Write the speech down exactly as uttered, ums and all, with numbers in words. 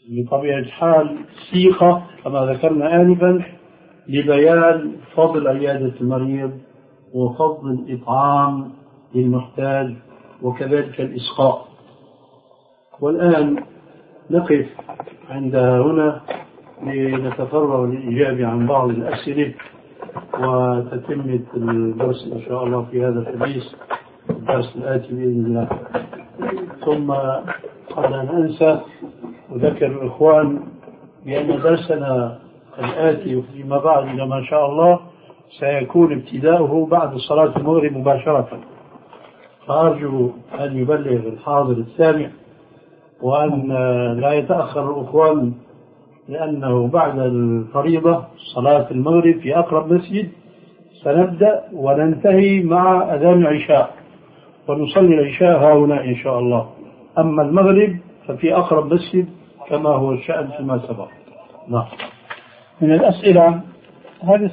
بطبيعة الحال صيغة كما ذكرنا آنفا لبيان فضل عيادة المريض وفضل الإطعام للمحتاج وكذلك الإسقاء. والآن نقف عند هنا لنتفرغ للإجابة عن بعض الأسئلة وتتمة الدرس إن شاء الله في هذا الحديث الدرس الآتي بإذن الله. ثم قبل أن أنسى أذكر الإخوان بأن درسنا الآتي فيما بعد إلى ما شاء الله سيكون ابتداؤه بعد صلاة المغرب مباشرة، فأرجو أن يبلغ الحاضر السامع وأن لا يتأخر الإخوان، لأنه بعد الفريضة صلاة المغرب في أقرب مسجد سنبدأ وننتهي مع أذان العشاء ونصلي العشاء ها هنا إن شاء الله. أما المغرب ففي أقرب مسجد كما هو الشأن فيما سبق. نعم. من الأسئلة هذه